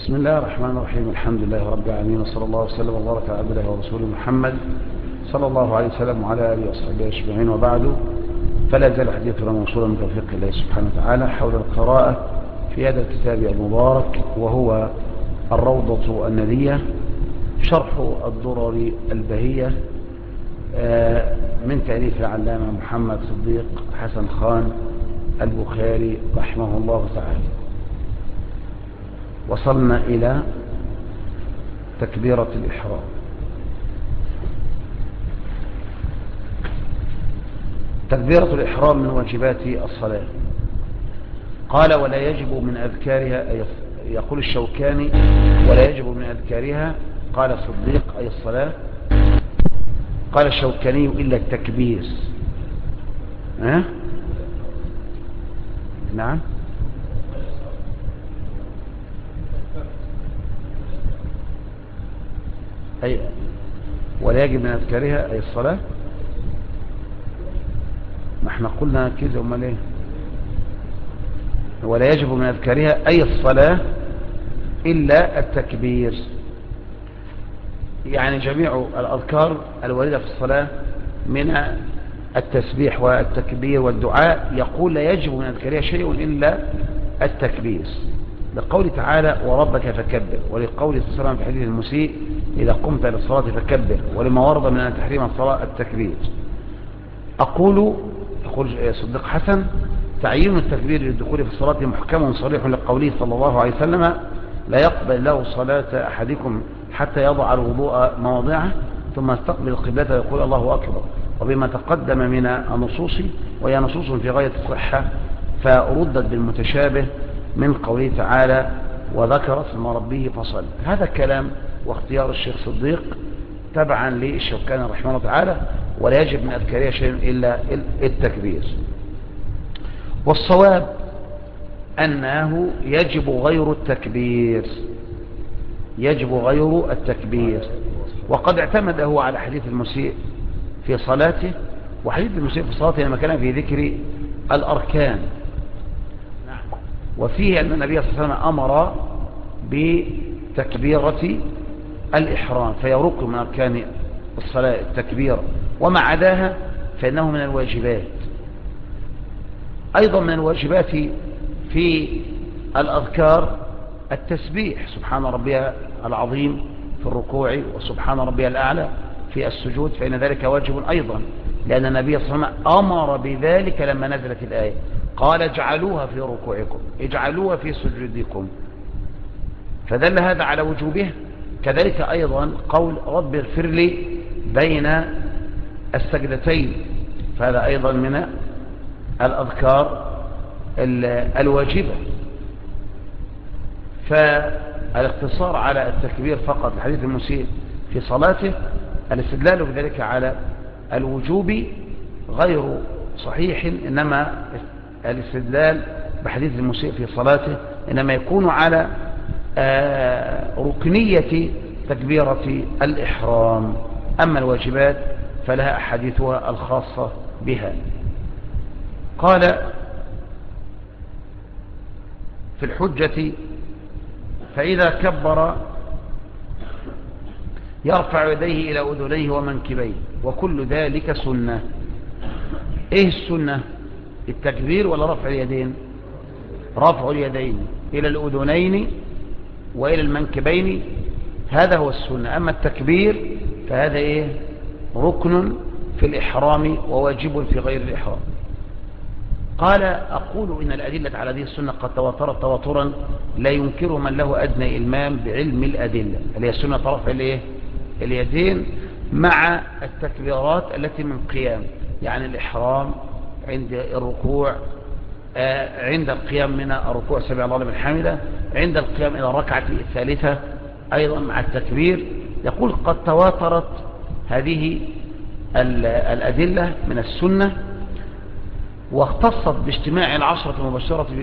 بسم الله الرحمن الرحيم. الحمد لله رب العالمين، وصلى الله وسلم وبارك على عبده ورسوله محمد صلى الله عليه وسلم وعلى آله وصحبه أجمعين، وبعد، فلا زال حديثنا موصولا من توفيق الله سبحانه وتعالى حول القراءة في هذا الكتاب المبارك، وهو الروضة الندية، شرح الدرر البهية من تأليف العلامة محمد صديق حسن خان البخاري رحمه الله تعالى. وصلنا إلى تكبيرة الإحرام. تكبيرة الإحرام من واجبات الصلاة. قال ولا يجب من أذكارها، يقول الشوكاني ولا يجب من أذكارها، قال صديق أي الصلاة، قال الشوكاني إلا التكبير. نعم، أي ولا يجب من أذكارها أي الصلاة. ما احنا قلنا كده، امال ايه؟ ولا يجب من أذكارها أي الصلاة إلا التكبير، يعني جميع الأذكار الواردة في الصلاة من التسبيح والتكبير والدعاء، يقول لا يجب من أذكارها شيء إلا التكبير، لقول تعالى وربك فكبر، ولقول صلى الله عليه وسلم في حديث المسيء إذا قمت للصلاة فكبر، ولما ورد من أن تحريم الصلاة التكبير. يقول صديق حسن تعيين التكبير للدخول في الصلاة محكم صريح لقوله صلى الله عليه وسلم لا يقبل الله صلاة أحدكم حتى يضع الوضوء مواضعه ثم يستقبل القبلة ويقول الله أكبر، وبما تقدم من النصوص، وهي نصوص في غاية الصحة، فردت بالمتشابه من قوله تعالى وذكر اسم ربه فصل. هذا الكلام واختيار الشيخ صديق تبعا للشوكاني رحمه الله تعالى، ولا يجب من أذكارها شيء إلا التكبير. والصواب أنه يجب غير التكبير، يجب غير التكبير، وقد اعتمده على حديث المسيء في صلاته، وحديث المسيء في صلاته لما كان في ذكر الأركان، وفيه أن النبي صلى الله عليه وسلم أمر بتكبيرة الإحرام، فيرق من أركان الصلاة التكبير، وما عداها فإنه من الواجبات. أيضا من الواجبات في الأذكار التسبيح، سبحان ربي العظيم في الركوع، وسبحان ربي الأعلى في السجود، فإن ذلك واجب أيضا، لأن النبي صلى الله عليه وسلم أمر بذلك لما نزلت الآية، قال اجعلوها في ركوعكم، اجعلوها في سجودكم، فدل هذا على وجوبه. كذلك أيضا قول رب اغفر لي بين السجدتين، فهذا أيضا من الأذكار الواجبة. فالاقتصار على التكبير فقط لحديث المسيء في صلاته، الاستدلال بذلك على الوجوب غير صحيح، إنما الاستدلال بحديث المسيء في صلاته إنما يكون على ركنية تكبيرة الإحرام، أما الواجبات فلها أحاديثها الخاصة بها. قال في الحجة فإذا كبر يرفع يديه إلى أذنيه ومنكبيه، وكل ذلك سنة. إيه السنة؟ التكبير ولا رفع اليدين؟ رفع اليدين إلى الأذنين وإلى المنكبين، هذا هو السنة. أما التكبير فهذا إيه؟ ركن في الإحرام وواجب في غير الإحرام. قال أقول إن الأدلة على هذه السنة قد تواترت تواترا لا ينكر من له أدنى إلمام بعلم الأدلة، اللي هي سنة رفع اليدين مع التكبيرات التي من قيام، يعني الإحرام عند الركوع، عند القيام من الركوع سمع الله لمن حمده، عند القيام إلى الركعة الثالثة أيضا مع التكبير. يقول قد تواترت هذه الأدلة من السنة، واختصت باجتماع العشرة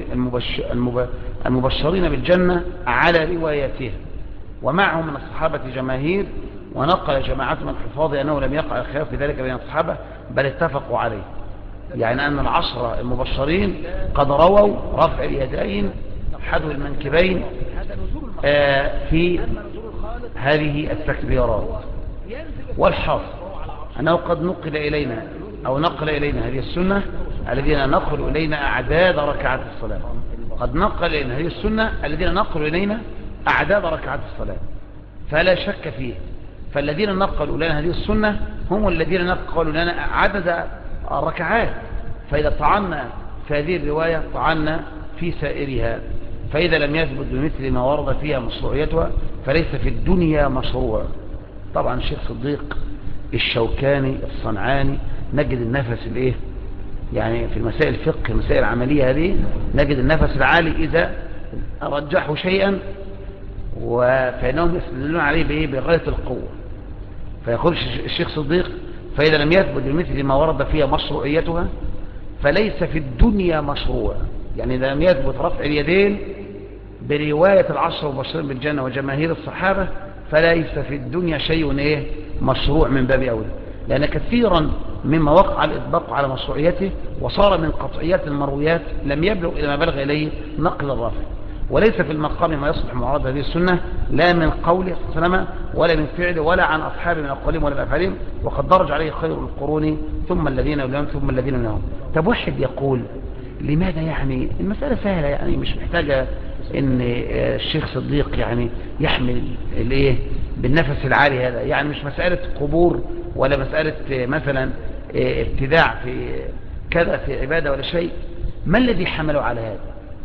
المبشرين بالجنة على رواياتها، ومعهم من الصحابة جماهير، ونقل جماعة من الحفاظ أنه لم يقع الخلاف في ذلك بين الصحابة بل اتفقوا عليه، يعني أن العشرة المبشرين قد رووا رفع اليدين حذو المنكبين في هذه التكبيرات. والحاصل أنه قد نقل إلينا أو نقل إلينا هذه السنة الذين نقلوا إلينا أعداد ركعات الصلاة. قد نقل إلينا هذه السنة الذين نقلوا إلينا أعداد ركعات الصلاة، فلا شك فيه. فالذين نقلوا لنا هذه السنة هم الذين نقلوا لنا عدد الركعات، فإذا طعنا في هذه الرواية طعنا في سائرها. فإذا لم يثبت بمثل ما ورد فيها مشروعيتها فليس في الدنيا مشروع. طبعا الشيخ صديق الشوكاني الصنعاني نجد النفس الايه يعني في المسائل الفقه المسائل العملية هذه نجد النفس العالي إذا رجحوا شيئا فإنهم يستدلون عليه بإيه بغاية القوة. فيقول الشيخ صديق فإذا لم يثبت بمثل ما ورد فيها مشروعيتها فليس في الدنيا مشروع. يعني إذا لم يثبت رفع اليدين برواية العشر المبشرين بالجنة وجماهير الصحابة فليس في الدنيا شيء إيه مشروع من باب أولى، لأن كثيرا مما وقع الإطباق على مشروعيته وصار من قطعيات المرويات لم يبلغ إلى ما بلغ إليه نقل الرافع. وليس في المقام ما يصلح معارضة هذه السنة لا من قوله صلى الله عليه وسلم ولا من فعله ولا عن أصحابه من أقوالهم ولا من أفعالهم، وقد درج عليه خير القرون ثم الذين يلونهم ثم الذين يلونهم. طب واحد يقول لماذا يعني المسألة سهلة، يعني مش محتاجة ان الشيخ صديق يعني يحمل الايه بالنفس العالي هذا، يعني مش مسألة قبور ولا مسألة مثلا ابتداع في كذا في عبادة ولا شيء. ما الذي حمله على هذا؟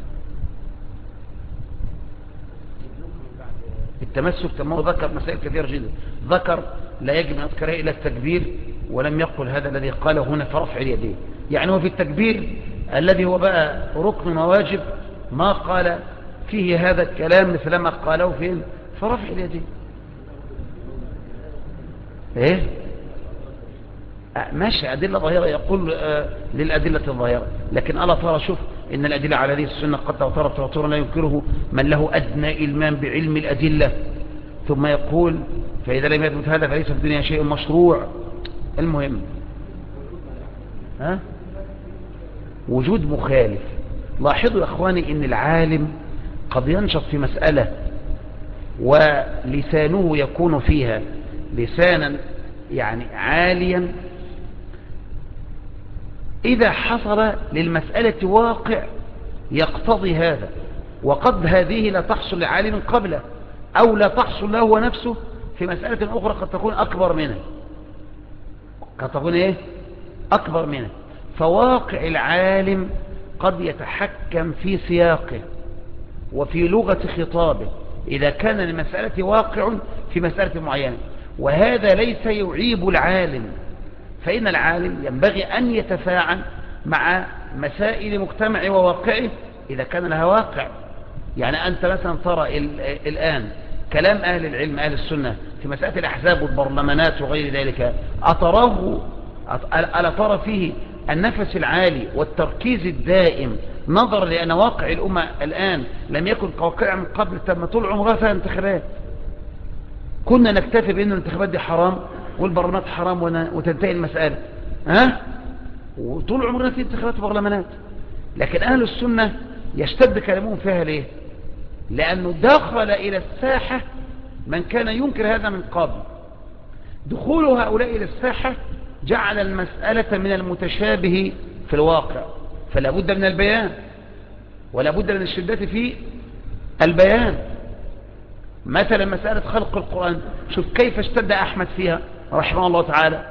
التمسك. تمام. ذكر مسائل كثيرة جدا، ذكر لا يجب أن يذكر إلا التكبير ولم يقل هذا الذي قاله هنا في رفع اليدين. يعني هو في التكبير الذي هو بقى ركن وواجب ما قال فيه هذا الكلام مثل ما قاله في رفع اليدين. ايه ماشي أدلة ظاهرة يقول للأدلة الظاهرة، لكن ألا ترى شوف إن الأدلة على هذه السنة قد توترت توترا لا ينكره من له أدنى إلمام بعلم الأدلة، ثم يقول فإذا لم يثبت هذا فليس في الدنيا شيء مشروع. المهم وجود مخالف. لاحظوا يا أخواني إن العالم قد ينشط في مسألة ولسانه يكون فيها لسانا يعني عاليا إذا حصل للمسألة واقع يقتضي هذا، وقد هذه لا تحصل لعالم قبله أو لا تحصل له هو نفسه في مسألة أخرى قد تكون أكبر منها، قد تكون إيه أكبر منها. فواقع العالم قد يتحكم في سياقه وفي لغة خطابه إذا كان للمسألة واقع في مسألة معينة، وهذا ليس يعيب العالم. فإن العالم ينبغي أن يتفاعل مع مسائل مجتمع وواقعه إذا كان لها واقع. يعني أنت مثلا ترى الآن كلام أهل العلم أهل السنة في مسألة الأحزاب والبرلمانات وغير ذلك ألا ترى فيه النفس العالي والتركيز الدائم نظرا لأن واقع الأمة الآن لم يكن كواقع من قبل. تم طول عمرها فيها انتخابات، كنا نكتفي بأن الانتخابات دي حرام والبرلمانات حرام وتنتهي المسألة وطول عمرنا في انتخابات وبرلمانات. لكن أهل السنة يشتد كلامهم فيها ليه؟ لأنه دخل إلى الساحة من كان ينكر هذا من قبل. دخول هؤلاء إلى الساحة جعل المسألة من المتشابه في الواقع، فلا بد من البيان ولا بد من الشدة في البيان. مثلا مسألة خلق القرآن، شوف كيف اشتد أحمد فيها رحمه الله تعالى،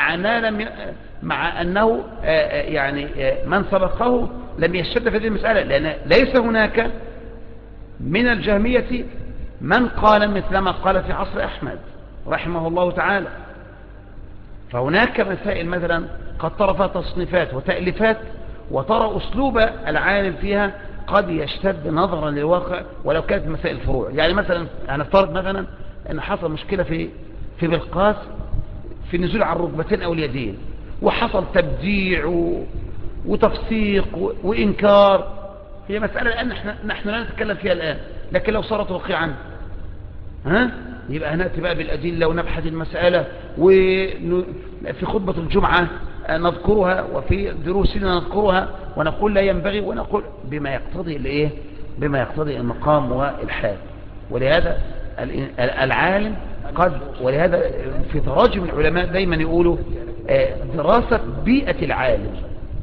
مع أنه يعني من سبقه لم يشتد في هذه المسألة، لأن ليس هناك من الجهمية من قال مثل ما قال في عصر أحمد رحمه الله تعالى. فهناك مسائل مثلا قد ترى فيها تصنيفات وتأليفات وترى أسلوب العالم فيها قد يشتد نظرا للواقع ولو كانت مسائل فروع. يعني مثلا هنفترض مثلا أن حصل مشكلة في بالقاس في النزول على الركبتين أو اليدين، وحصل تبديع وتفسيق وإنكار. هي مسألة الآن نحن لا نتكلم فيها الآن، لكن لو صارت واقعا يبقى هنأتي بقى بالأدلة ونبحث المسألة، وفي خطبة الجمعة نذكرها وفي دروسنا نذكرها ونقول لا ينبغي، ونقول بما يقتضي الايه بما يقتضي المقام والحال. ولهذا العالم ولهذا في تراجم العلماء دايما يقولوا دراسة بيئة العالم،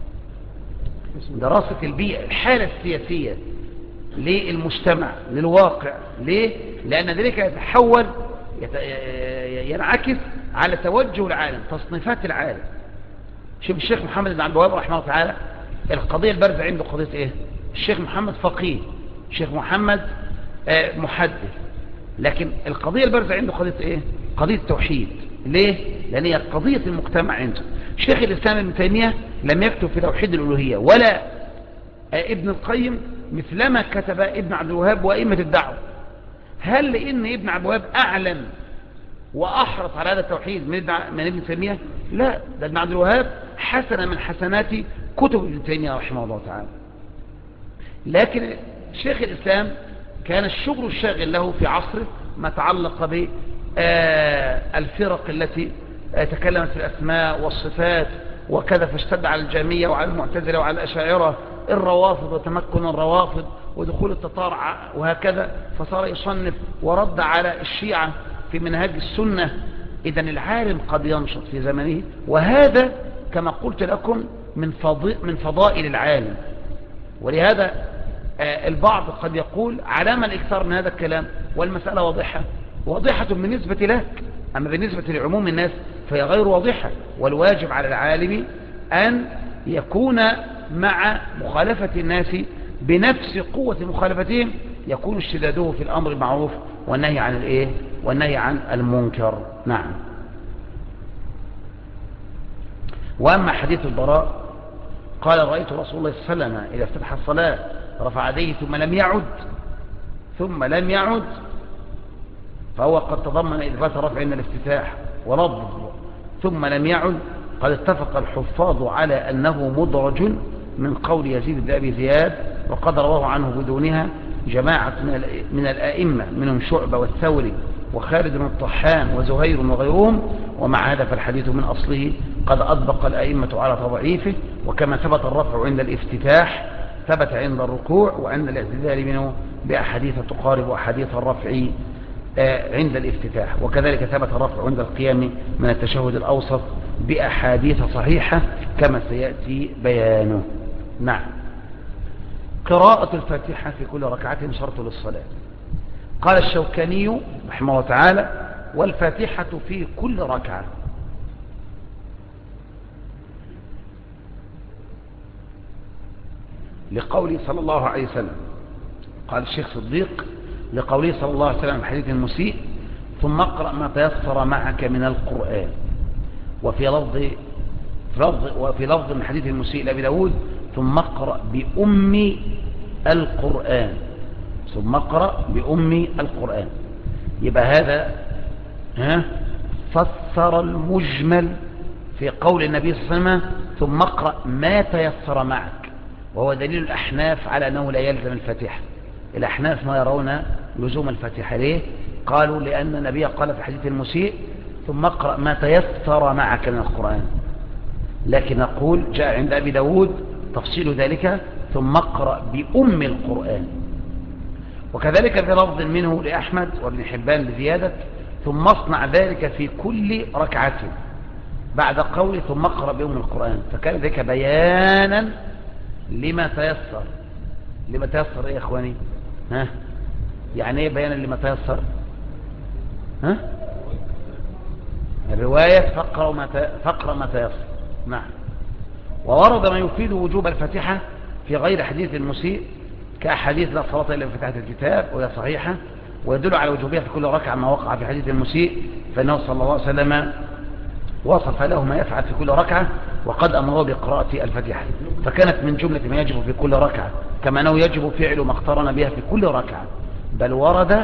دراسة البيئة، الحالة السياسية للمجتمع للواقع. ليه؟ لأن ذلك يتحول ينعكس على توجه العالم، تصنيفات العالم. شوف الشيخ محمد بن عبد الوهاب رحمه الله تعالى، القضية البارزة عنده قضية ايه؟ الشيخ محمد فقيه، الشيخ محمد محدث، لكن القضية البارزة عنده قضية ايه؟ قضية التوحيد. ليه؟ لأن هي قضية المجتمع عنده. شيخ الإسلام ابن تيمية لم يكتب في توحيد الألوهية، ولا ابن القيم مثلما كتب ابن عبد الوهاب وأئمة الدعوة. هل لأن ابن عبد الوهاب أعلم وأحرص على هذا التوحيد من ابن تيمية؟ لا، ده ابن عبد الوهاب حسنة من حسنات كتب ابن تيمية رحمه الله تعالى. لكن شيخ الإسلام كان الشغل الشاغل له في عصره ما تعلق بالفرق التي تكلمت في الأسماء والصفات وكذا، فاشتد على الجهمية وعلى المعتزلة وعلى الأشاعرة، الروافض وتمكن الروافض ودخول التتار وهكذا، فصار يصنف ورد على الشيعة في منهج السنة. إذن العالم قد ينشط في زمنه، وهذا كما قلت لكم من فضائل العالم. ولهذا البعض قد يقول على ما الإكثار من هذا الكلام، والمسألة واضحة بالنسبة لك، أما بالنسبة لعموم الناس فهي غير واضحة. والواجب على العالم أن يكون مع مخالفة الناس بنفس قوة مخالفتهم يكون اشتداده في الأمر المعروف والنهي عن الإيه؟ والنهي عن المنكر. نعم. وأما حديث البراء قال رأيت رسول الله صلى الله عليه وسلم إذا افتتح الصلاة رفع يديه ثم لم يعد، فهو قد تضمن إثبات الرفع عند الافتتاح، ولفظ ثم لم يعد قد اتفق الحفاظ على أنه مدرج من قول يزيد بن أبي زياد، وقد رواه عنه بدونها جماعة من الأئمة منهم شعبة والثوري وخالد بن الطحان وزهير وغيرهم. ومع هذا فالحديث من أصله قد أطبق الأئمة على تضعيفه، وكما ثبت الرفع عند الافتتاح ثبت عند الركوع وعند الاعتدال منه بأحاديث تقارب أحاديث الرفع عند الافتتاح، وكذلك ثبت الرفع عند القيام من التشهد الأوسط بأحاديث صحيحة كما سيأتي بيانه. نعم. قراءة الفاتحة في كل ركعة شرط للصلاة. قال الشوكاني رحمه الله تعالى: والفاتحة في كل ركعة. لقوله صلى الله عليه وسلم، قال الشيخ صديق لقوله صلى الله عليه وسلم في حديث المسيء: ثم اقرأ ما تيسر معك من القرآن. وفي لفظ من حديث المسيء لأبي داود: ثم اقرأ بأم القرآن. ثم اقرأ بأم القرآن. يبقى هذا فسر المجمل في قول النبي صلى الله عليه وسلم: ثم اقرأ ما تيسر معك، وهو دليل الأحناف على أنه لا يلزم الفاتحة. الأحناف ما يرون لزوم الفاتحة. ليه؟ قالوا لأن النبي قال في حديث المسيء: ثم اقرأ ما تيسر معك من القرآن. لكن نقول جاء عند أبي داود تفصيل ذلك: ثم اقرأ بأم القرآن. وكذلك في لفظ منه لأحمد وابن حبان بزيادة: ثم اصنع ذلك في كل ركعة، بعد قول ثم اقرأ بأم القرآن، فكان ذلك بيانا لما تيسر. لما تيسر ايه يا اخواني؟ يعني ايه بيانا لما تيسر؟ الرواية فقرأ ما تيسر. نعم. وورد ما يفيد وجوب الفاتحة في غير حديث المسيء كأحاديث لا صلاة إلا بفتحة الكتاب، وهي صحيحة، ويدل على وجوبها في كل ركعة ما وقع في حديث المسيء، فإنه صلى الله عليه وسلم وصف له ما يفعل في كل ركعة وقد أمره بقراءة الفاتحة، فكانت من جملة ما يجب في كل ركعة، كما أنه يجب فعل ما اقترن بها في كل ركعة. بل ورد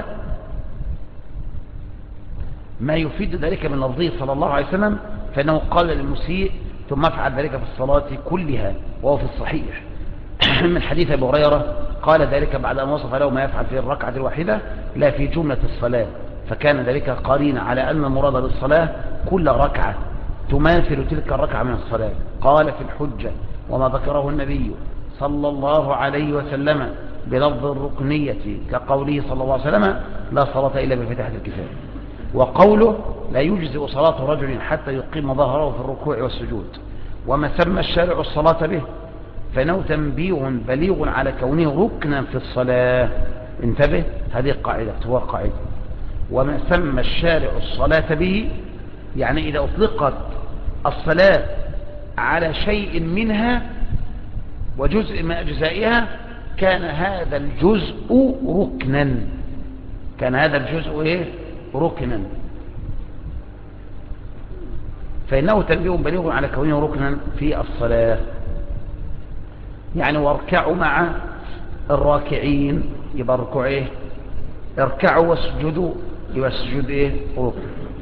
ما يفيد ذلك من لفظه صلى الله عليه وسلم، فإنه قال للمسيء: ثم افعل ذلك في الصلاة كلها، وهو في الصحيح من حديث أبي هريرة قال ذلك بعد أن وصف له ما يفعل في الركعة الواحدة لا في جملة الصلاة، فكان ذلك قرين على أن المراد بالصلاة كل ركعة تماثل تلك الركعة من الصلاة. قال في الحجة: وما ذكره النبي صلى الله عليه وسلم بلفظ الركنية كقوله صلى الله عليه وسلم لا صلاة إلا بفتحة الكتاب، وقوله لا يجزئ صلاة رجل حتى يقيم ظهره في الركوع والسجود، وما سمى الشارع الصلاة به فإنه تنبيه بليغ على كونه ركنا في الصلاة. انتبه، هذه قاعدة، هو قاعدة. وما سمى الشارع الصلاة به يعني إذا أطلقت الصلاة على شيء منها وجزء من أجزائها كان هذا الجزء ركنا، كان هذا الجزء إيه؟ ركنا، فإنه تنبيه بليغ على كونه ركنا في الصلاة. يعني واركعوا مع الراكعين، يبقى الركوع إيه؟ اركعوا واسجدوا، يبقى السجود إيه؟ ركن.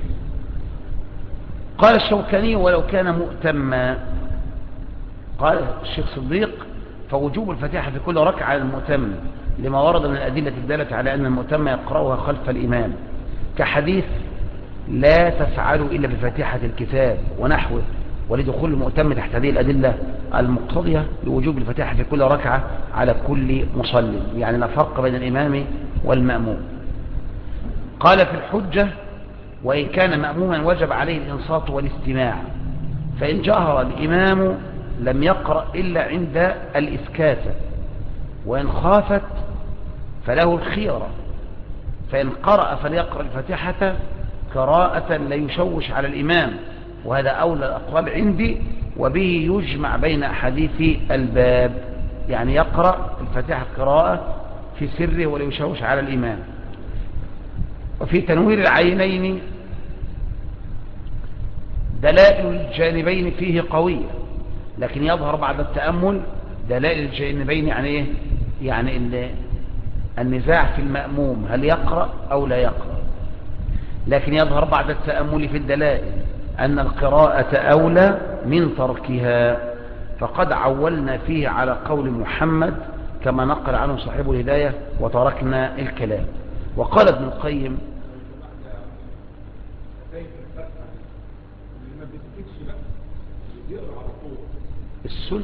قال الشوكاني ولو كان مؤتما، قال الشيخ صديق فوجوب الفاتحة في كل ركعة على المؤتم لما ورد من الأدلة الدالة على أن المؤتم يقرأها خلف الإمام كحديث لا تفعلوا إلا بفاتحة الكتاب ونحوه، ولدخول المؤتم تحت هذه الأدلة المقتضية لوجوب الفاتحة في كل ركعة على كل مصلي، يعني لا فرق بين الإمام والمأموم. قال في الحجة وإن كان مأموما وجب عليه الإنصات والاستماع، فإن جهر الإمام لم يقرأ إلا عند الإسكات، وإن خافت فله الخيرة، فإن قرأ فليقرأ الفاتحة قراءة لا يشوش على الإمام، وهذا أولى الأقوال عندي، وبه يجمع بين أحاديث الباب، يعني يقرأ الفاتحة قراءة في سره ولا يشوش على الإمام. وفي تنوير العينين دلائل الجانبين فيه قوية، لكن يظهر بعد التأمل دلائل الجانبين يعني إيه؟ يعني النزاع في المأموم هل يقرأ أو لا يقرأ، لكن يظهر بعد التأمل في الدلائل أن القراءة أولى من تركها، فقد عولنا فيه على قول محمد كما نقل عنه صاحب الهداية وتركنا الكلام. وقال ابن القيم السنة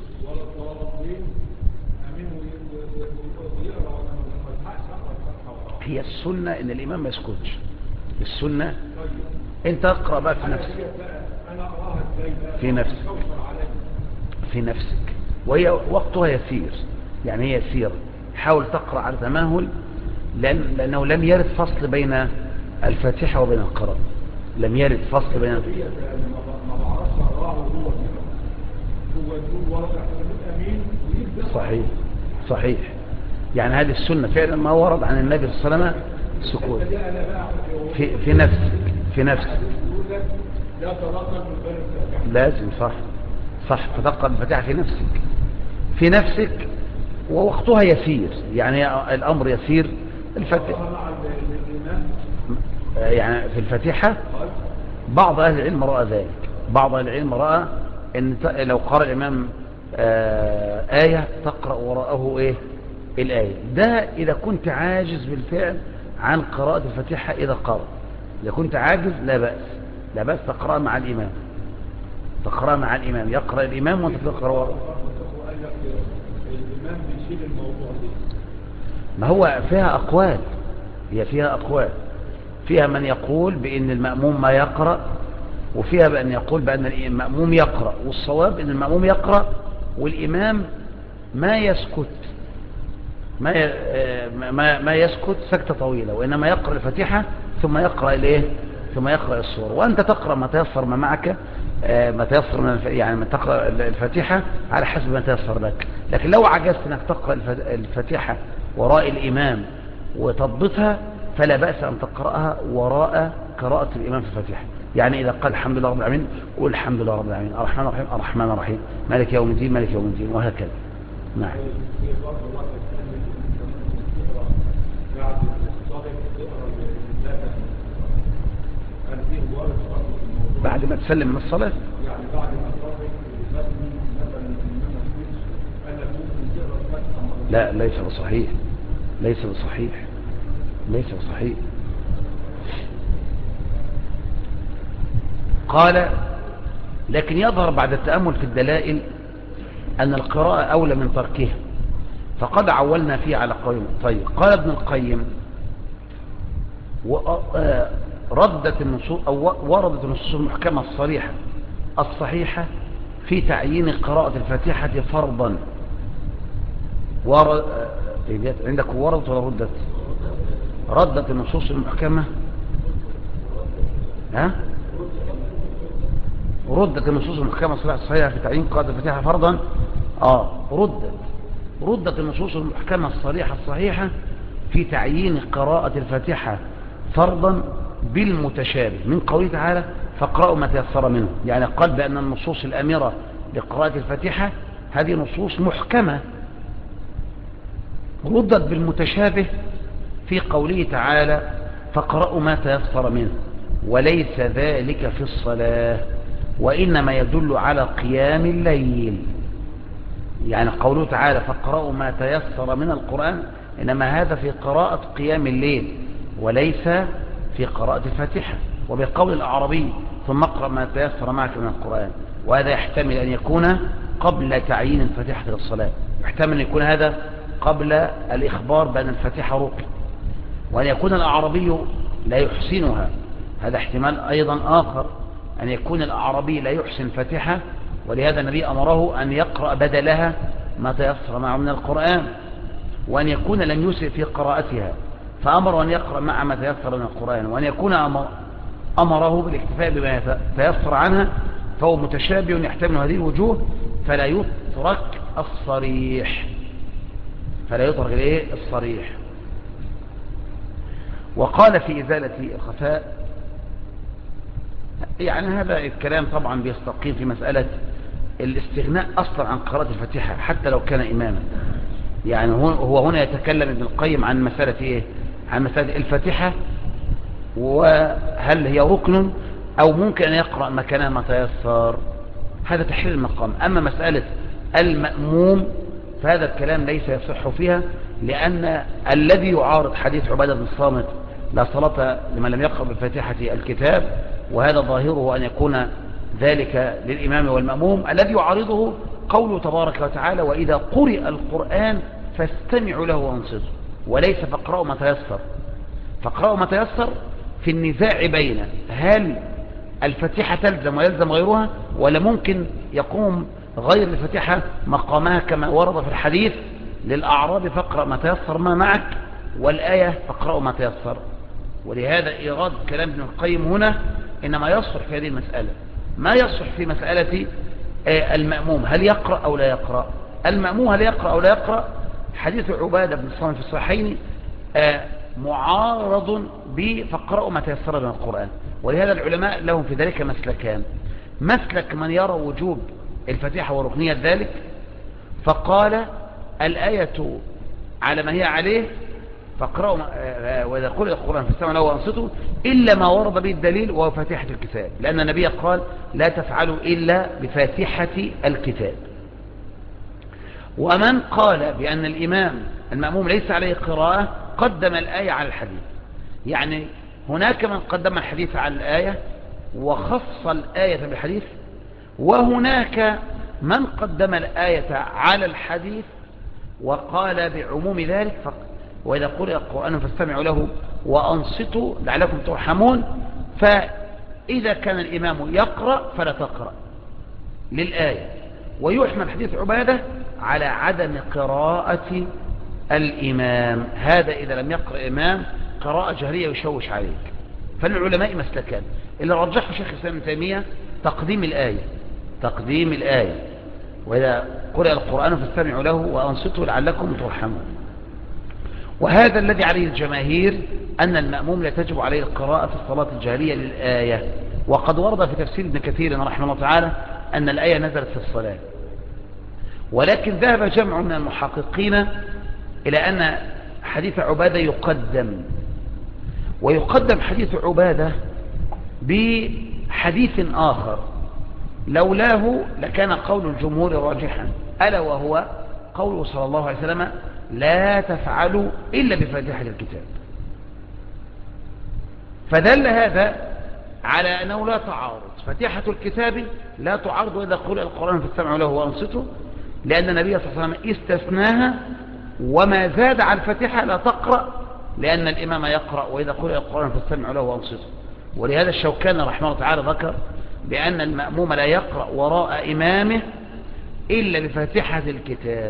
هي السنة ان الامام ما يسكتش، السنة انت اقرأ بقى في نفسك، في نفسك وهي وقتها يسير، يعني هي يسيرة، حاول تقرأ على تماهل، لأنه لم يرد فصل بين الفاتحة وبين القراءة، لم يرد فصل بين صحيح صحيح، يعني هذه السنة فعلا ما ورد عن النبي صلى الله عليه وسلم سكوت في نفسك، في نفسك لازم صح صح، فتقرأ الفاتحة في نفسك، في نفسك ووقتها يسير، يعني الأمر يسير. الفاتحة يعني في الفاتحة بعض أهل العلم رأى ذلك، بعض أهل العلم رأى أن لو قرأ الإمام آية تقرأ وراءه إيه الآية، ده إذا كنت عاجز بالفعل عن قراءة الفاتحة، إذا قرأ إذا كنت عاجز لا بأس، لا بأس تقرأ مع الإمام، تقرأ مع الإمام، يقرأ الإمام وأنت تقرأ وراءه. ما هو فيها أقوال، هي فيها أقوال، فيها من يقول بأن المأموم ما يقرأ، وفيها بأن يقول بأن المأموم يقرأ، والصواب أن المأموم يقرأ والإمام ما يسكت، ما يسكت سكتة طويلة، وإنما يقرأ الفاتحة ثم يقرأ الإيه، ثم يقرأ السورة، وأنت تقرأ ما تيسر ما معك، ما تيسر من يعني ما تقرأ الفاتحة على حسب ما تيسر لك. لكن لو عجزت أنك تقرأ الفاتحة وراء الإمام وتضبطها فلا بأس أن تقرأها وراء قراءة الإمام في الفاتحة، يعني إذا قال الحمد لله رب العالمين قول الحمد لله رب العالمين الرحمن الرحيم الرحمن الرحيم مالك يوم الدين مالك يوم الدين، وهكذا. نعم. بعد ما تسلم من الصلاة يعني بعد ما لا ليس بصحيح، ليس بصحيح، ليس بصحيح. قال لكن يظهر بعد التأمل في الدلائل أن القراءة أولى من تركها، فقد عولنا فيه على قول. طيب قال ابن القيم ردت النصوص أو وردت النصوص المحكمة الصريحة الصحيحة في تعيين قراءة الفاتحة فرضا. عندك وردت ولا ردت؟ ردت النصوص المحكمة، ها؟ ردت النصوص المحكمة الصحيحة في تعيين قراءة الفاتحة فرضا. ردت النصوص المحكمة الصريحة الصحيحة في تعيين قراءة الفاتحة فرضا بالمتشابه من قوله تعالى فاقرأوا ما تيسر منه. يعني قال بأن النصوص الأمرة لقراءة الفاتحة هذه نصوص محكمة، ردت بالمتشابه في قوله تعالى فاقرأوا ما تيسر منه، وليس ذلك في الصلاة وإنما يدل على قيام الليل. يعني قوله تعالى فاقرأوا ما تيسر من القرآن إنما هذا في قراءة قيام الليل وليس في قراءة الفاتحة. وبقول الأعرابي ثم اقرأ ما تيسر معك من القرآن، وهذا يحتمل أن يكون قبل تعيين الفاتحة للصلاة، يحتمل أن يكون هذا قبل الإخبار بأن الفاتحة ركن، وأن يكون الأعرابي لا يحسنها، هذا احتمال أيضا آخر، أن يكون الأعرابي لا يحسن الفاتحة ولهذا النبي أمره أن يقرأ بدلها ما تيسر معه من القرآن، وأن يكون لم يسرع في قراءتها فأمره أن يقرأ مع ما تيسر من القرآن، وأن يكون أمره بالاكتفاء بما تيسر عنها، فهو متشابه يحتمل هذه الوجوه فلا يترك الصريح، الصريح. وقال في إزالة الخفاء، يعني هذا الكلام طبعا بيستقيم في مسألة الاستغناء أصلا عن قراءة الفاتحة حتى لو كان إماما. يعني هو هنا يتكلم ابن القيم عن مسألة إيه؟ عن مسألة الفاتحة، وهل هي ركن أو ممكن أن يقرأ مكانها ما تيسر، هذا تحرير المقام. أما مسألة المأموم فهذا الكلام ليس يصح فيها، لأن الذي يعارض حديث عبادة بن الصامت لا صلاة لمن لم يقرأ بالفاتحة الكتاب، وهذا ظاهره أن يكون ذلك للإمام والمأموم، الذي يعارضه قوله تبارك وتعالى وإذا قرئ القرآن فاستمعوا له وانصتوا، وليس فاقرأوا ما تيسر. فاقرأوا ما تيسر في النزاع بين هل الفاتحة تلزم ويلزم غيرها، ولا ممكن يقوم غير الفاتحة مقامها كما ورد في الحديث للأعراب فاقرأ ما تيسر ما معك، والآية فاقرأوا ما تيسر. ولهذا إيراد كلام ابن القيم هنا إنما يصح في هذه المسألة، ما يصح في مسألة المأموم هل يقرأ أو لا يقرأ. المأموم هل يقرأ أو لا يقرأ، حديث عبادة بن الصامت في الصحيحين معارض بفقرأوا ما تيسر من القرآن. ولهذا العلماء لهم في ذلك مسلكان: مسلك من يرى وجوب الفاتحة وركنية ذلك فقال الآية على ما هي عليه فاقرأوا وإذا قرئ القرآن فاستمعوا له وأنصتوا إلا ما ورد به الدليل وهو فاتحة الكتاب، لأن النبي قال لا تفعلوا إلا بفاتحة الكتاب. ومن قال بأن المأموم ليس عليه قراءة قدم الآية على الحديث. يعني هناك من قدم الحديث على الآية وخص الآية بالحديث، وهناك من قدم الآية على الحديث وقال بعموم ذلك وإذا قرئ القرآن فاستمعوا له وأنصتوا لعلكم ترحمون. فإذا كان الإمام يقرأ فلا تقرأ للآية، ويحمل حديث عبادة على عدم قراءة الإمام، هذا إذا لم يقرأ إمام قراءة جهرية يشوش عليك. فالعلماء مسلكان، اللي رجحه شيخ الإسلام ابن تيمية تقديم الآية وإذا قرأ القرآن فاستمعوا له وأنصتوا لعلكم ترحمون. وهذا الذي عليه الجماهير أن المأموم لا تجب عليه القراءة في الصلاة الجهرية للآية. وقد ورد في تفسير ابن كثير رحمه الله تعالى أن الآية نزلت في الصلاة، ولكن ذهب جمع من المحققين إلى أن حديث عبادة ويقدم حديث عبادة بحديث آخر لولاه لكان قول الجمهور راجحا، ألا وهو قوله صلى الله عليه وسلم لا تفعلوا إلا بفاتحة الكتاب. فدل هذا على أنه لا تعارض، فاتحة الكتاب لا تعارض وإذا قرأ القرآن فاستمعوا له وأنصتوا، لأن النبي صلى الله عليه وسلم استثناها وما زاد على الفاتحة لا تقرأ، لأن الإمام يقرأ، وإذا قرأ القرآن فاستمعوا له وانصتوا. ولهذا الشوكاني رحمه الله تعالى ذكر بأن المأموم لا يقرأ وراء إمامه إلا بفاتحة الكتاب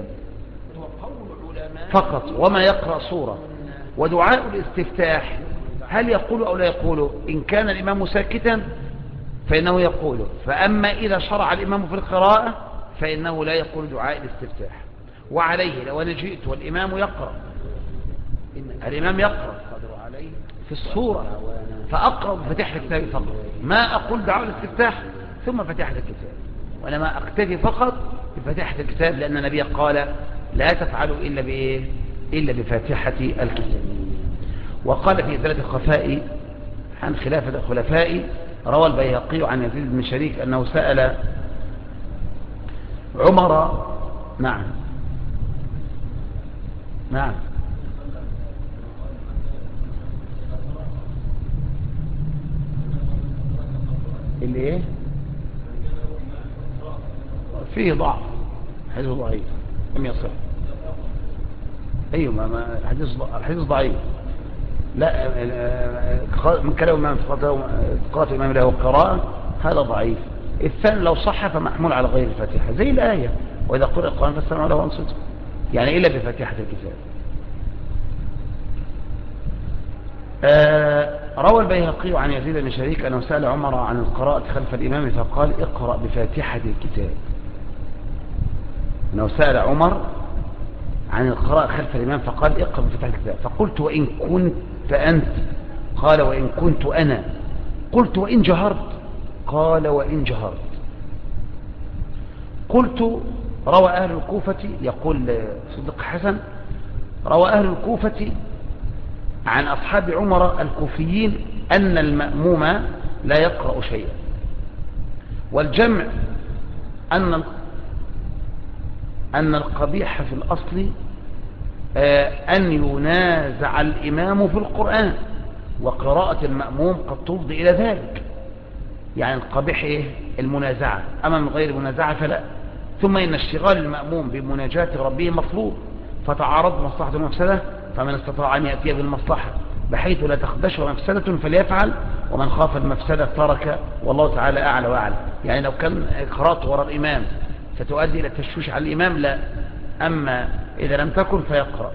فقط، وما يقرأ سورة. ودعاء الاستفتاح هل يقول أو لا يقول؟ إن كان الإمام ساكتا فإنه يقول، فأما إذا شرع الإمام في القراءة فإنه لا يقول دعاء الاستفتاح. وعليه لو أنا جئت والإمام يقرأ، الإمام يقرأ في الصورة فأقرأ بفتح الكتاب فقط، ما أقول دعاء الاستفتاح ثم فتحة الكتاب، وأنا أكتفي فقط بفتحة الكتاب، لأن النبي قال لا تفعلوا إلا بإيه؟ إلا بفاتحة الكتاب. وقال في إزالة الخفاء عن خلافة الخلفاء، روى البيهقي عن يزيد بن شريك أنه سأل عمر. نعم نعم اللي ايه فيه ضعف، حديث ضعيف لم يصح. ايوه ما حديث ضعيف. لا من كلام الإمام قراءة الإمام له قراءة هذا ضعيف. الثاني لو صح فمحمول على غير الفاتحة، زي الآية وإذا قرأ القرآن فاستمعوا له وانصتوا، يعني إلا بفاتحة الكتاب. روى البيهقي عن يزيد بن شريك أنه سأل عمر عن القراءة خلف الإمام فقال اقرأ بفاتحة الكتاب. أنه سأل عمر عن القراءة خلف الإمام فقال اقرأ بفاتحة الكتاب. فقلت وإن كنت أنت؟ قال وإن كنت أنا. قلت وإن جهرت؟ قال وإن جهرت. قلت روى أهل الكوفة، يقول صدق حسن، روى أهل الكوفة عن أصحاب عمر الكوفيين أن المأموم لا يقرأ شيئا، والجمع أن القبيح في الأصل أن ينازع الإمام في القرآن، وقراءة المأموم قد تفضي إلى ذلك. يعني القبيح إيه؟ المنازعة، أما من غير منازعة فلا. ثم إن اشتغال المأموم بمناجاة ربه مطلوب، فتعارض مصلحة المفسدة، فمن استطاع أن يأتي بالمصلحة بحيث لا تخدش مفسدة فليفعل، ومن خاف المفسدة ترك، والله تعالى أعلى وأعلى. يعني لو كان قراءته وراء الإمام ستؤدي إلى التشويش على الإمام لا، أما إذا لم تكن فيقرأ.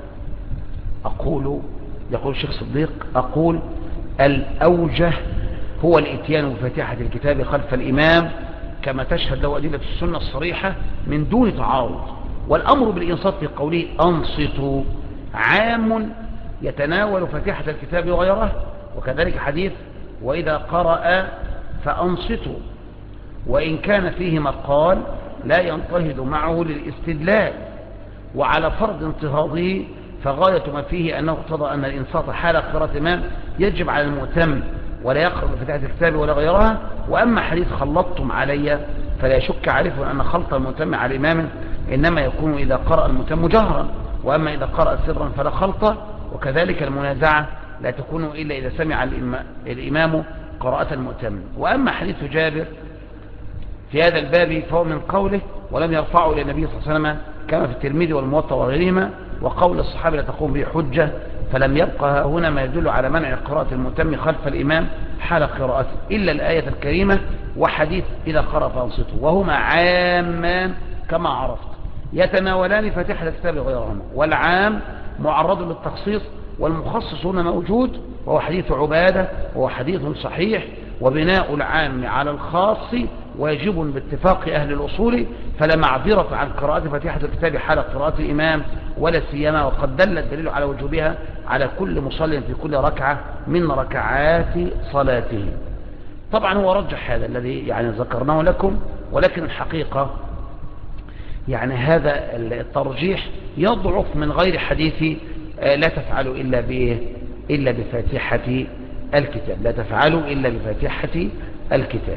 يقول الشيخ صديق أقول الأوجه هو الاتيان بفاتحة الكتاب خلف الإمام كما تشهد له أدلة السنة الصريحة من دون تعارض. والأمر بالإنصات في قوله أنصتوا عام يتناول فاتحة الكتاب وغيره، وكذلك حديث وإذا قرأ فأنصتوا، وإن كان فيه مقال لا ينتهض معه للاستدلال. وعلى فرض انتهاضه فغاية ما فيه أنه اقتضى أن الإنصات حال قراءة الإمام يجب على المؤتم ولا يقرأ بفتحة الكتاب ولا غيرها. وأما حديث خلطتم علي فلا يشك عارف أن خلط المؤتم على الإمام إنما يكون إذا قرأ المؤتم جهرا، وأما إذا قرأ سرا فلا خلط. وكذلك المنازعة لا تكون إلا إذا سمع الإمام قراءة المؤتم. وأما حديث جابر في هذا الباب فهو من قوله ولم يرفعه إلى النبي صلى الله عليه وسلم كما في الترمذي والموطأ وغيرهما، وقول الصحابة لا تقوم به حجة، فلم يبقى هنا ما يدل على منع قراءة المؤتم خلف الإمام حال قراءته إلا الآية الكريمة وحديث إذا قرأ فأنصتوا، وهما عامان كما عرفت يتناولان فاتحة الكتاب غيرهما، والعام معرض للتخصيص والمخصص هنا موجود، وهو حديث عبادة وهو حديث صحيح. وبناء العام على الخاص واجب باتفاق أهل الأصول، فلا معذرة عن قراءة فاتحة الكتاب حال قراءة الإمام ولا سيما، وقد دل الدليل على وجوبها على كل مصل في كل ركعة من ركعات صلاته. طبعا هو رجح هذا الذي يعني ذكرناه لكم، ولكن الحقيقة يعني هذا الترجيح يضعف من غير حديث لا تفعلوا إلا بفاتحة الكتاب، لا تفعلوا إلا بفاتحة الكتاب.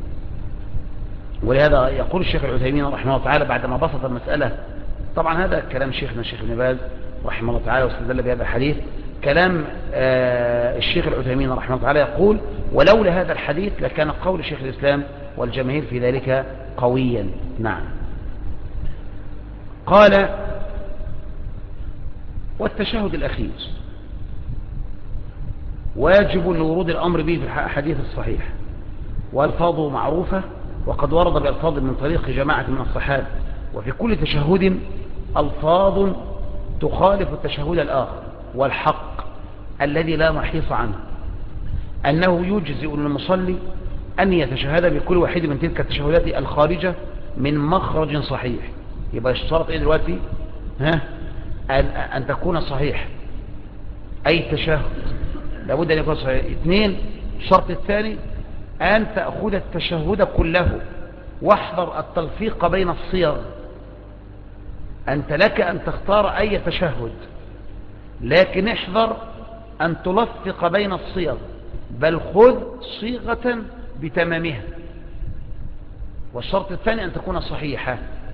ولهذا يقول الشيخ العثيمين رحمه الله تعالى بعدما بسط المسألة، طبعا هذا كلام شيخنا الشيخ ابن باز رحمه الله تعالى واستدل بهذا الحديث، كلام الشيخ العثيمين رحمه الله تعالى يقول ولولا هذا الحديث لكان قول شيخ الإسلام والجماهير في ذلك قويا. نعم. قال والتشهد الأخير واجب لورود الأمر به في الحديث الصحيح، والفاظه معروفة، وقد ورد بألفاظ من طريق جماعة من الصحابة، وفي كل تشهد ألفاظ تخالف التشهد الآخر. والحق الذي لا محيص عنه أنه يجزئ للمصلي أن يتشهد بكل واحد من تلك التشهدات الخارجة من مخرج صحيح. يبقى اشترط ايه دلوقتي؟ أن تكون صحيح، أي تشهد لابد أن يكون صحيح. 2، الشرط الثاني أن تأخذ التشهد كله، واحذر التلفيق بين الصيغ. أنت لك أن تختار أي تشهد، لكن احذر أن تلفق بين الصيغ، بل خذ صيغة بتمامها. والشرط الثاني أن تكون صحيحة.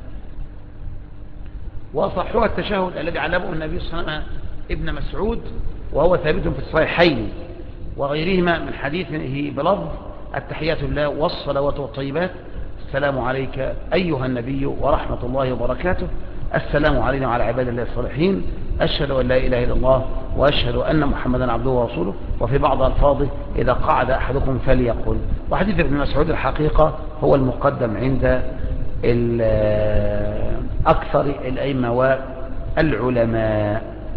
وصحها التشهد الذي علمه النبي صلى الله عليه وسلم ابن مسعود، وهو ثابت في الصحيحين وغيرهما من حديثه بلفظ: التحيات لله والصلوات والطيبات، السلام عليك أيها النبي ورحمة الله وبركاته، السلام علينا وعلى عباد الله الصالحين، أشهد أن لا إله إلا الله وأشهد أن محمدا عبده ورسوله. وفي بعض ألفاظه: إذا قعد أحدكم فليقل. وحديث ابن مسعود الحقيقة هو المقدم عند أكثر الأئمة والعلماء.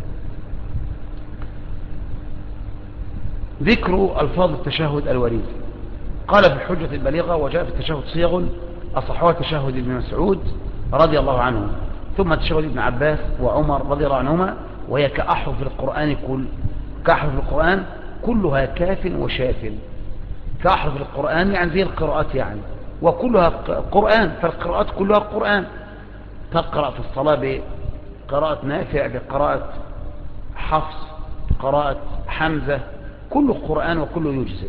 ذكر ألفاظ التشهد الوريد. قال في الحجة البليغة: وجاء في التشهد صيغ أصحها تشهد ابن مسعود رضي الله عنه، ثم تشهد ابن عباس وعمر رضي الله عنهما، وهي كأحرف القرآن كلها كاف وشاف. كأحرف القرآن يعني زي القراءات يعني، وكلها قرآن، فالقراءات كلها قرآن. تقرأ في الصلاة بقراءة نافع، بقراءة حفص، قراءة حمزة، كله قرآن وكله يجزئ.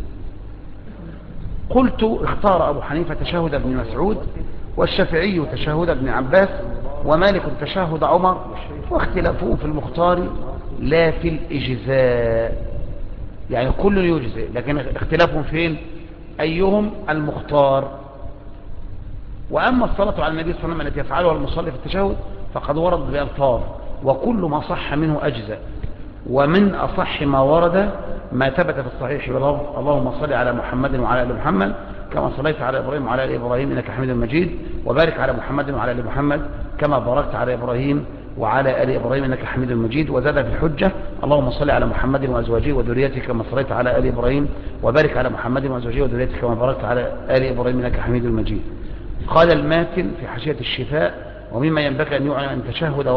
قلت: اختار أبو حنيفة تشهد ابن مسعود، والشافعي تشهد ابن عباس، ومالك تشهد عمر، واختلافهم في المختار لا في الإجزاء. يعني كل يجزئ، لكن اختلافهم فين؟ أيهم المختار. وأما الصلاة على النبي صلى الله عليه وسلم التي يفعلها المصلي في التشهد فقد ورد بألفاظ، وكل ما صح منه أجزاء. ومن أصح ما ورد ما ثبت في الصحيح بلفظ: اللهم صل على محمد وعلى آل محمد كما صليت على إبراهيم وعلى آل إبراهيم إنك حميد مجيد، وبارك على محمد وعلى آل محمد كما باركت على إبراهيم وعلى آل إبراهيم إنك حميد مجيد. وزاد في الحجة: اللهم صل على محمد وأزواجه وذريته كما صليت على آل إبراهيم، وبارك على محمد وأزواجه وذريته كما باركت على آل إبراهيم إنك حميد مجيد. قال الماتن في حاشية الشفاء: ومما ينبغي أن يعلم أن التشهد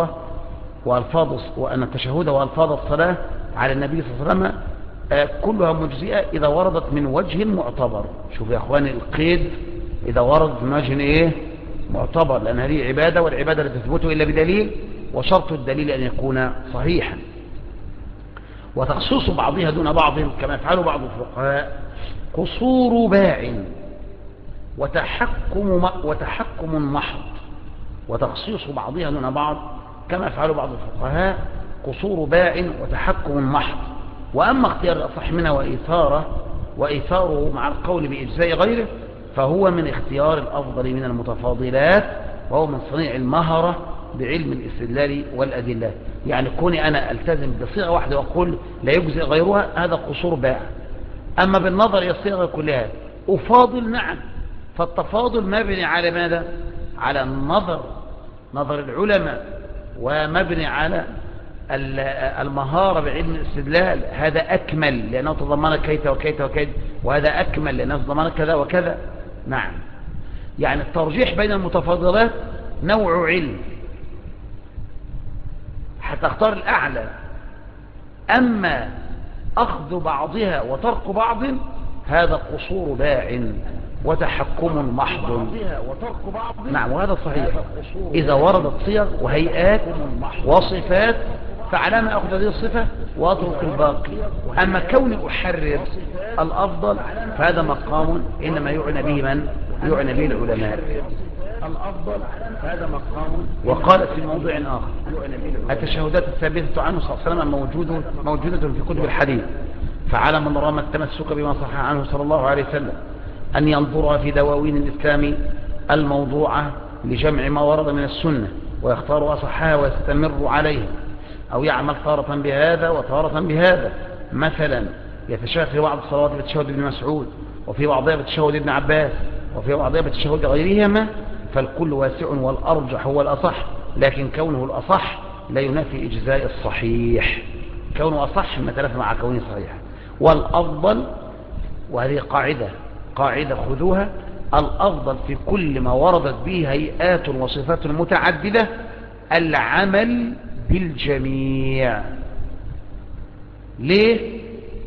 وألفاظ الصلاة على النبي صلى الله عليه وسلم كلها مجزئة إذا وردت من وجه معتبر. شوف يا أخواني القيد: إذا وردت من وجه معتبر، لأن هذه عبادة، والعبادة لا تثبت إلا بدليل، وشرط الدليل أن يكون صحيحا. وتخصيص بعضها دون بعض كما يفعل بعض الفقهاء قصور باع وتحكم محض. وتخصيص بعضها دون بعض كما يفعل بعض الفقهاء قصور باع وتحكم محض. وأما اختيار الأصح منها وإيثاره مع القول بإجزاء غيره فهو من اختيار الأفضل من المتفاضلات، وهو من صنيع المهرة بعلم الاستدلال والأدلة. يعني كوني أنا ألتزم بصيغة واحدة وأقول لا يجزئ غيرها، هذا قصور باع. أما بالنظر إلى الصيغة كلها أفاضل، نعم، فالتفاضل مبني على ماذا؟ على نظر العلماء، ومبني على المهارة بعلم الاستدلال. هذا أكمل لأنه تضمن كيت وكيت وكيت، وهذا أكمل لأنه تضمن كذا وكذا. نعم، يعني الترجيح بين المتفاضلات نوع علم حتى اختار الأعلى. أما أخذ بعضها وترك بعض هذا قصور باع وتحكم محض. نعم، وهذا صحيح. إذا وردت صيغ وهيئات وصفات فعلى ما أخذ هذه الصفة وأترك الباقي. أما كوني أحرر الأفضل فهذا مقام إنما يعنى به العلماء. الأفضل هذا مقام. وقال في موضوع آخر: التشهدات الثابتة عنه صلى الله عليه وسلم موجودة في كتب الحديث، فعلى من رام التمسك بما صح عنه صلى الله عليه وسلم أن ينظر في دواوين الإسلام الموضوعة لجمع ما ورد من السنة ويختار أصحها ويستمر عليها، أو يعمل تارة بهذا وتارة بهذا. مثلا يتشهد في بعض الصلوات بتشهد ابن مسعود، وفي بعضها بتشهد ابن عباس، وفي بعضها بتشهد غيرهما، فالكل واسع والأرجح هو الأصح، لكن كونه الأصح لا ينافي إجزاء الصحيح. كونه أصح ما تلف مع كونه صحيح. والأفضل، وهذه قاعدة خذوها، الأفضل في كل ما وردت به هيئات وصفات متعددة العمل بالجميع. ليه؟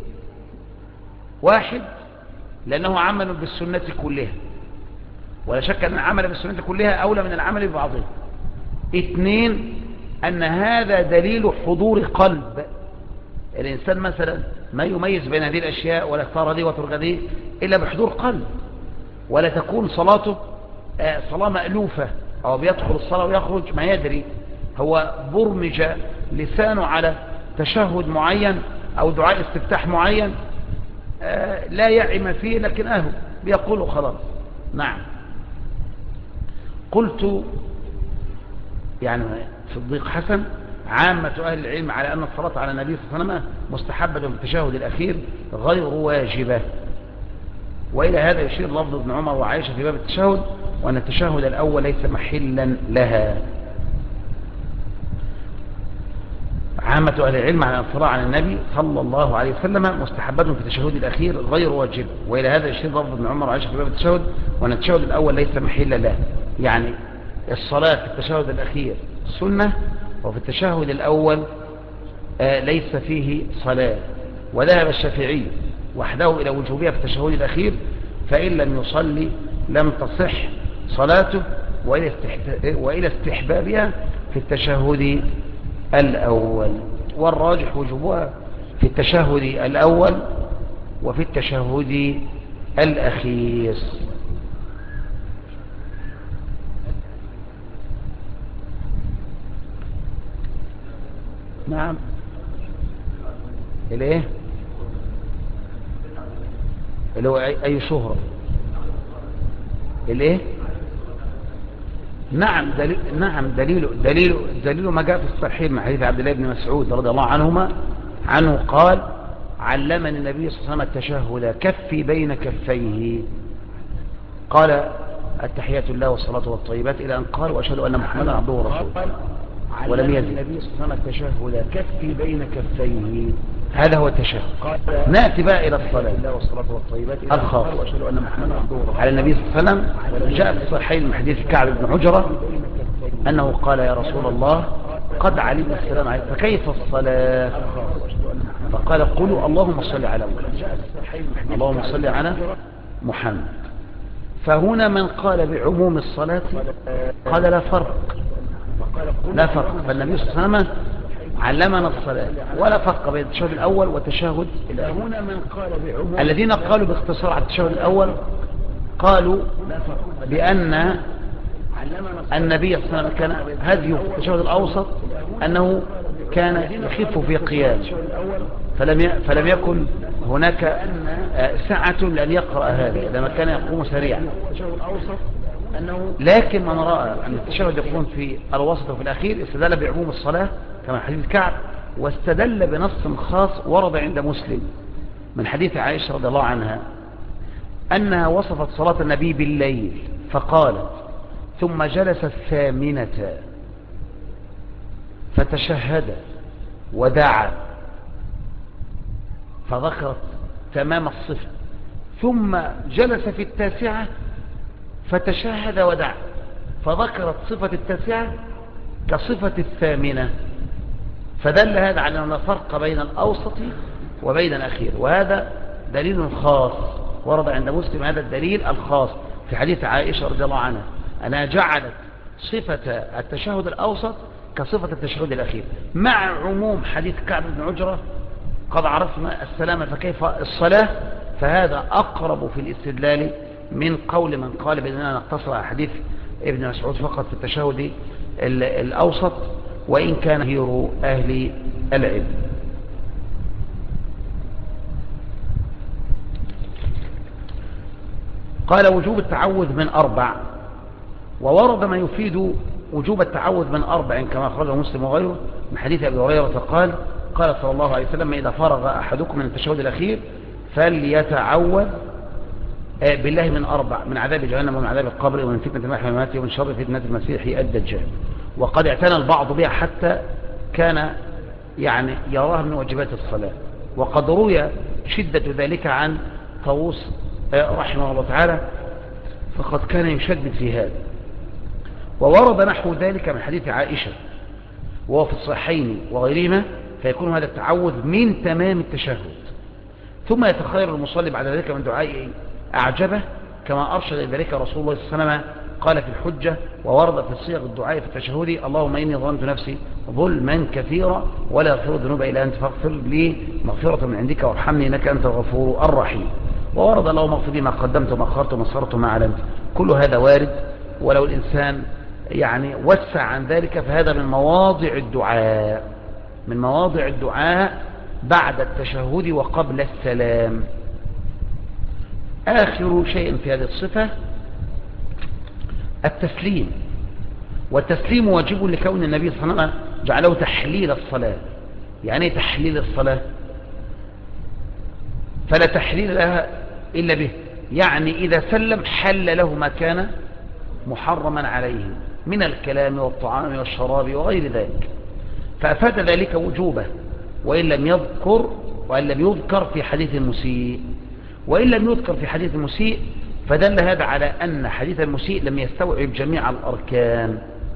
واحد، لأنه عمل بالسنة كلها، ولا شك أن العمل بالسنة كلها أولى من العمل ببعضها. اثنين، أن هذا دليل حضور قلب الإنسان. مثلا ما يميز بين هذه الأشياء ولا اختار دي وترك دي إلا بحضور قلب، ولا تكون صلاته صلاة مألوفة، أو بيدخل الصلاة ويخرج ما يدري، هو برمج لسانه على تشهد معين أو دعاء استفتاح معين لا يعم فيه، لكن بيقوله خلاص. نعم. قلت يعني صديق حسن عامة أهل العلم على أن الصلاة على النبي صلى الله عليه وسلم مستحبة في التشهد الأخير غير واجبة. وإلى هذا يشير لفظ ابن عمر وعائشة في باب التشهد، وأن التشهد الأول ليس محلا لها. عامة أهل العلم على الصلاة على النبي صلى الله عليه وسلم مستحبة في التشهد الأخير غير واجب. وإلى هذا يشير لفظ ابن عمر وعائشة في باب التشهد، وأن التشهد الأول ليس محلا له. يعني الصلاة في التشهد الأخير سنة، وفي التشهد الأول ليس فيه صلاة. وذهب الشافعي وحده إلى وجوبها في التشهد الأخير، فإن لم يصلي لم تصح صلاته، وإلى استحبابها في التشهد الأول. والراجح وجوبها في التشهد الأول وفي التشهد الأخير. نعم. الايه اللي هو اي شهرة؟ الايه؟ نعم دليل ما جاء في الصحيح من حديث عبد الله بن مسعود رضي الله عنه قال: علمني النبي صلى الله عليه وسلم التشهد كفي بين كفيه. قال: التحيات الله والصلاة والطيبات، إلى أن قال: وأشهد أن محمدا عبده ورسوله. ولم يزل النبي صلى الله عليه وسلم التشهد كفي بين كفيه. هذا هو التشهد. نأتي بقى إلى الصلاة الخاص على النبي صلى الله عليه وسلم. جاء في الصحيحين من حديث كعب بن عجرة أنه قال: يا رسول الله، قد علمنا السلام عليك، فكيف الصلاة؟ فقال: قولوا اللهم صل على محمد، اللهم صل على محمد. فهنا من قال بعموم الصلاة قال لا فرق. فالنبي صلى الله عليه وسلم علمنا الصلاة، ولا فرق بين التشهد الأول والتشهد الأخير. الذين قالوا باختصار على التشهد الأول قالوا بأن النبي صلى الله عليه وسلم كان هديه في التشهد الأوسط أنه كان يخف في قيام، فلم يكن هناك سعة لأن يقرأ هذا لما كان يقوم سريعا. لكن من رأى أن التشهد يكون في الوسط وفي الأخير استدل بعموم الصلاة كما حديث كعب، واستدل بنص خاص ورد عند مسلم من حديث عائشة رضي الله عنها أنها وصفت صلاة النبي بالليل فقالت: ثم جلس الثامنة فتشهد ودعا، فذكرت تمام الصفة، ثم جلس في التاسعة فتشهد ودعا، فذكرت صفة التاسعة كصفة الثامنة. فدل هذا على أن فرق بين الأوسط وبين الأخير، وهذا دليل خاص ورد عند مسلم. هذا الدليل الخاص في حديث عائشة رضي الله عنها أنها جعلت صفة التشهد الأوسط كصفة التشهد الأخير، مع عموم حديث كعب بن عجرة قد عرفنا السلام فكيف الصلاة. فهذا أقرب في الاستدلال من قول من قال بأننا نقتصر على حديث ابن مسعود فقط في التشهد الأوسط، وإن كان غير أهل العلم. قال: وجوب التعوذ من 4، وورد ما يفيد وجوب التعوذ من 4 كما أخرجه مسلم وغيره من حديث أبي هريرة قال صلى الله عليه وسلم: إذا فرغ أحدكم من التشهد الأخير فليتعوذ بالله من 4: من عذاب جهنم ومن عذاب القبر ومن فتنة المحيا والممات ومن شر فتنة المسيح الدجال. وقد اعتنى البعض بها حتى كان يعني يراها من واجبات الصلاة، وقد روي شدة ذلك عن طاووس رحمه الله تعالى، فقد كان يشدد في هذا. وورد نحو ذلك من حديث عائشة وهو في الصحيحين وغيرهما، فيكون هذا التعوذ من تمام التشهد. ثم يتخير المصلي بعد ذلك من دعاء أعجبه كما أرشد إلى ذلك رسول الله صلى الله عليه وسلم قال في الحجة، وورد في صيغ الدعاء في التشهد: اللهم إني ظلمت نفسي ظلما كثيرا ولا يغفر الذنوب إلا أنت فاغفر لي مغفرة من عندك وارحمني إنك أنت الغفور الرحيم. وورد: اللهم اغفر لي ما قدمت وما أخرت وما أسررت وما علمت. كل هذا وارد، ولو الإنسان يعني وسع عن ذلك فهذا من مواضع الدعاء، من مواضع الدعاء بعد التشهد وقبل السلام. آخر شيء في هذه الصفة التسليم، والتسليم واجب لكون النبي صلى الله عليه وسلم جعله تحليل الصلاة. يعني ايه تحليل الصلاة؟ فلا تحليل لها إلا به، يعني إذا سلم حل له ما كان محرما عليه من الكلام والطعام والشراب وغير ذلك، فأفاد ذلك وجوبه، وإن لم يذكر في حديث المسيء. وإن لم يذكر في حديث المسيء فدل هذا على أن حديث المسيء لم يستوعب جميع الأركان.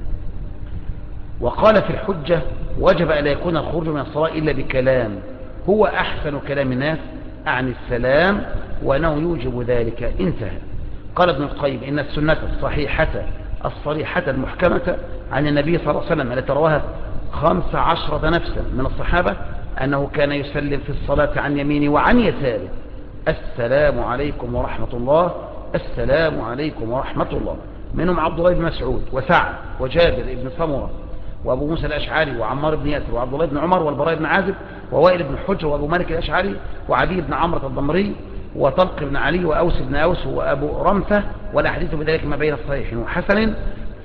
وقال في الحجة: وجب ألا يكون الخروج من الصلاة إلا بكلام هو أحسن كلام الناس عن السلام وأنه يوجب ذلك. انتهى. قال ابن القيم: إن السنة الصريحة المحكمة عن النبي صلى الله عليه وسلم التي رواها 15 نفسا من الصحابة أنه كان يسلم في الصلاة عن يمينه وعن يساره: السلام عليكم ورحمة الله، السلام عليكم ورحمة الله. منهم عبد الله بن مسعود وسعد وجابر بن سمرة وأبو موسى الأشعري وعمار بن ياسر وعبد الله بن عمر والبراء بن عازب ووائل بن حجر وأبو مالك الأشعري وعدي بن عمرة الضمري وطلق بن علي وأوس بن أوس وأبو رمثة، والأحاديث بذلك ما بين الصحيح وحسن.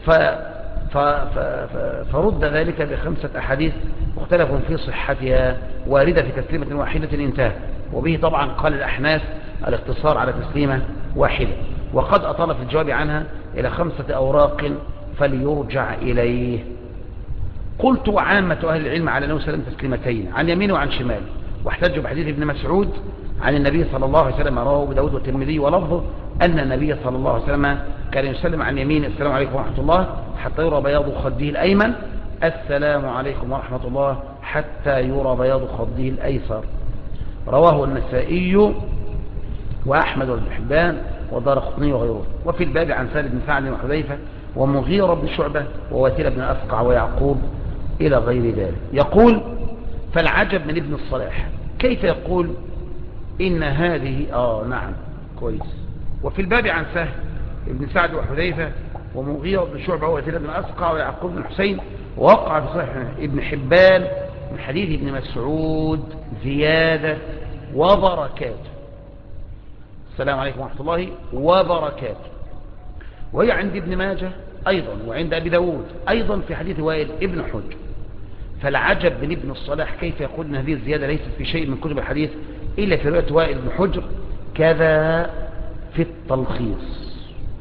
فرد ذلك ب5 أحاديث مختلف في صحتها واردة في تسليمة واحدة انتهى. وبه طبعا قال الأحناف الاقتصار على تسليمة واحدة، وقد أطال في الجواب عنها إلى 5 أوراق فليرجع إليه. قلت: وعامة أهل العلم على أنه سلم تسليمتين عن يمين وعن شمال، واحتجوا بحديث ابن مسعود عن النبي صلى الله عليه وسلم رواه أبو داود والترمذي، ولفظه أن النبي صلى الله عليه وسلم كان يسلم عن يمين: السلام عليكم ورحمة الله، حتى يرى بياض خده الأيمن، السلام عليكم ورحمة الله، حتى يرى بياض خده الأيسر. رواه النسائي وأحمد وابن حبان والدارقطني وغيره. وفي الباب عن سالم بن سعد وحذيفة ومغيرة بن شعبة وواتل بن أفقع ويعقوب إلى غير ذلك. يقول: فالعجب من ابن الصلاح كيف يقول إن هذه نعم كويس. وفي الباب عن سهل ابن سعد وحذيفة ومغيرة بن شعبة وواتل بن أفقع ويعقوب بن حسين، ووقع في صحيح ابن حبان من حديث ابن مسعود زيادة وبركاته: السلام عليكم ورحمة الله وبركاته. وهي عند ابن ماجه أيضا وعند أبي داود أيضا في حديث وائل ابن حجر. فالعجب من ابن الصلاح كيف يقول أن هذه الزيادة ليست في شيء من كتب الحديث إلا في رواية وائل ابن حجر، كذا في التلخيص.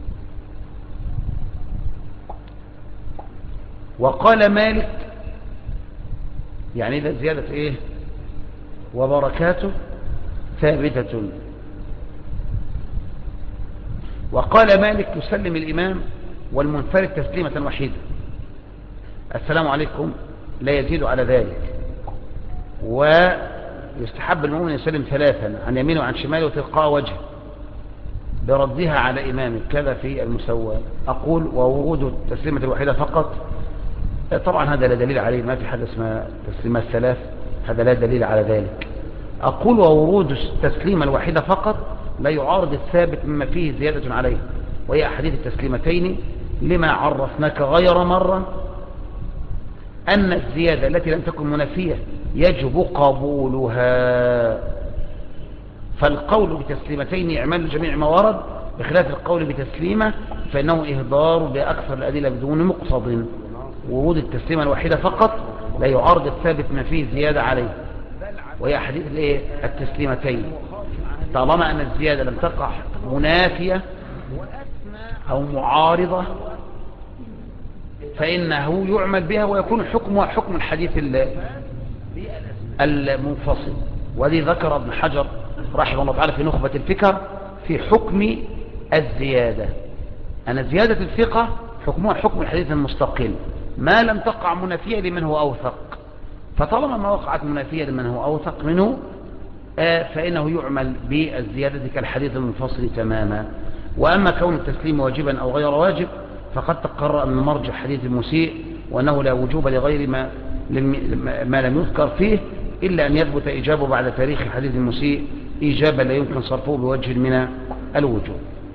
وقال مالك: يعني إذا زيادة إيه؟ وبركاته ثابتة. وقال مالك: يسلم الإمام والمنفرد تسليمة وحيدة، السلام عليكم لا يزيد على ذلك. ويستحب المؤمن يسلم 3 عن يمينه وعن شماله وتلقاء وجهه بردها على إمامه، كذا في المسوى. أقول: وورود التسليمة الوحيدة فقط، طبعا هذا لا دليل عليه، ما في حاجة اسمها تسليمات 3، هذا لا دليل على ذلك. أقول: وورود التسليمة الوحيدة فقط لا يعارض الثابت مما فيه زيادة عليه، وهي أحاديث التسليمتين، لما عرفناك غير مرة أن الزيادة التي لم تكن منافية يجب قبولها. فالقول بتسليمتين إعمال جميع ما ورد بخلاف القول بتسليمة فإنه إهدار بأكثر الأدلة بدون مقصد. ورود التسليمة الوحيدة فقط لا يعارض الثابت ما فيه زيادة عليه، وهي حديث التسليمتين، طالما أن الزيادة لم تقع منافية أو معارضة فإنه يعمل بها ويكون حكمها حكم الحديث المنفصل. وذي ذكر ابن حجر رحمه الله تعالى في نخبة الفكر في حكم الزيادة أن زيادة الثقة حكمها حكم الحديث المستقل ما لم تقع منافية لمن هو أوثق، فطالما ما وقعت منافية لمن هو أوثق منه فإنه يعمل بالزيادة كالحديث المنفصل تماما. وأما كون التسليم واجبا أو غير واجب فقد تقرر أن مرجع حديث المسيء وأنه لا وجوب لغير ما لم يذكر فيه إلا أن يثبت إجابه بعد تاريخ حديث المسيء إجابة لا يمكن صرفه بوجه من الوجوب.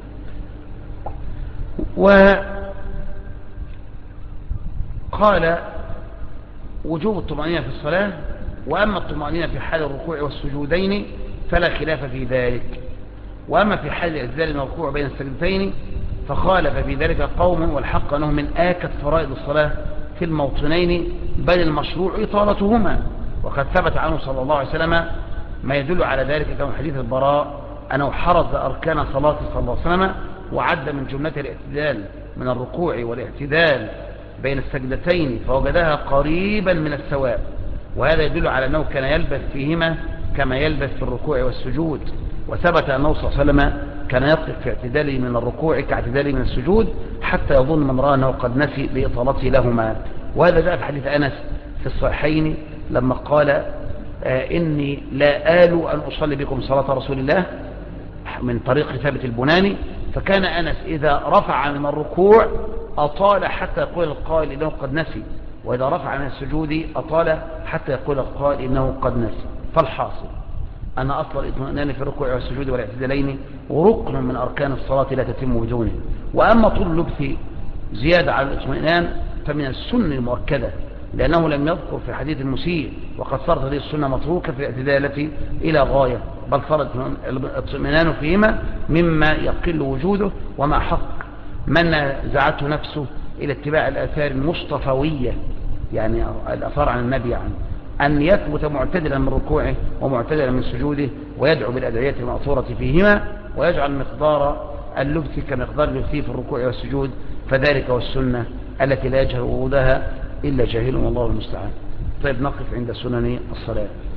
وقال وجوب الطمأنينة في الصلاة، وأما الطمأنينة في حال الركوع والسجودين فلا خلاف في ذلك، وأما في حال الاعتدال من الركوع بين السجدتين فخالف في ذلك قوم، والحق أنه من آكد فرائض الصلاة في الموطنين، بل المشروع إطالتهما، وقد ثبت عنه صلى الله عليه وسلم ما يدل على ذلك كما حديث البراء أنه حرز أركان صلاة صلى الله عليه وسلم وعد من جملة الاعتدال من الركوع والاعتدال بين السجدتين فوجدها قريبا من السواء، وهذا يدل على أنه كان يلبث فيهما كما يلبث في الركوع والسجود. وثبت أنه صلى الله عليه وسلم كان يقف في اعتداله من الركوع كاعتداله من السجود حتى يظن من رأى أنه قد نسي لإطالته لهما. وهذا جاء في حديث أنس في الصحيحين لما قال إني لا آل أن أصلي بكم صلاة رسول الله من طريق ثابت البناني، فكان أنس إذا رفع من الركوع أطال حتى يقول القائل إنه قد نسي، وإذا رفع من السجود أطال حتى يقول القائل إنه قد نسي. فالحاصل أن أصل الاطمئنان في الركوع والسجود والاعتدالين ركن من أركان الصلاة لا تتم بدونه. وأما طول اللبث زيادة على الاطمئنان فمن السنة المؤكدة، لأنه لم يذكر في حديث المسيء، وقد صارت هذه السنة متروكة في الاعتدال إلى غاية، بل صارت الاطمئنان فيهما مما يقل وجوده، وما حق من نزعته نفسه إلى اتباع الآثار المصطفوية، يعني الآثار عن النبي، يعني أن يثبت معتدلا من ركوعه ومعتدلا من سجوده ويدعو بالأدعية المأثورة فيهما، ويجعل مقدار اللبث كمقدار اللبث في الركوع والسجود، فذلك والسنة التي لا يجهل وجودها إلا جاهل والله المستعان. طيب نقف عند سنن الصلاة.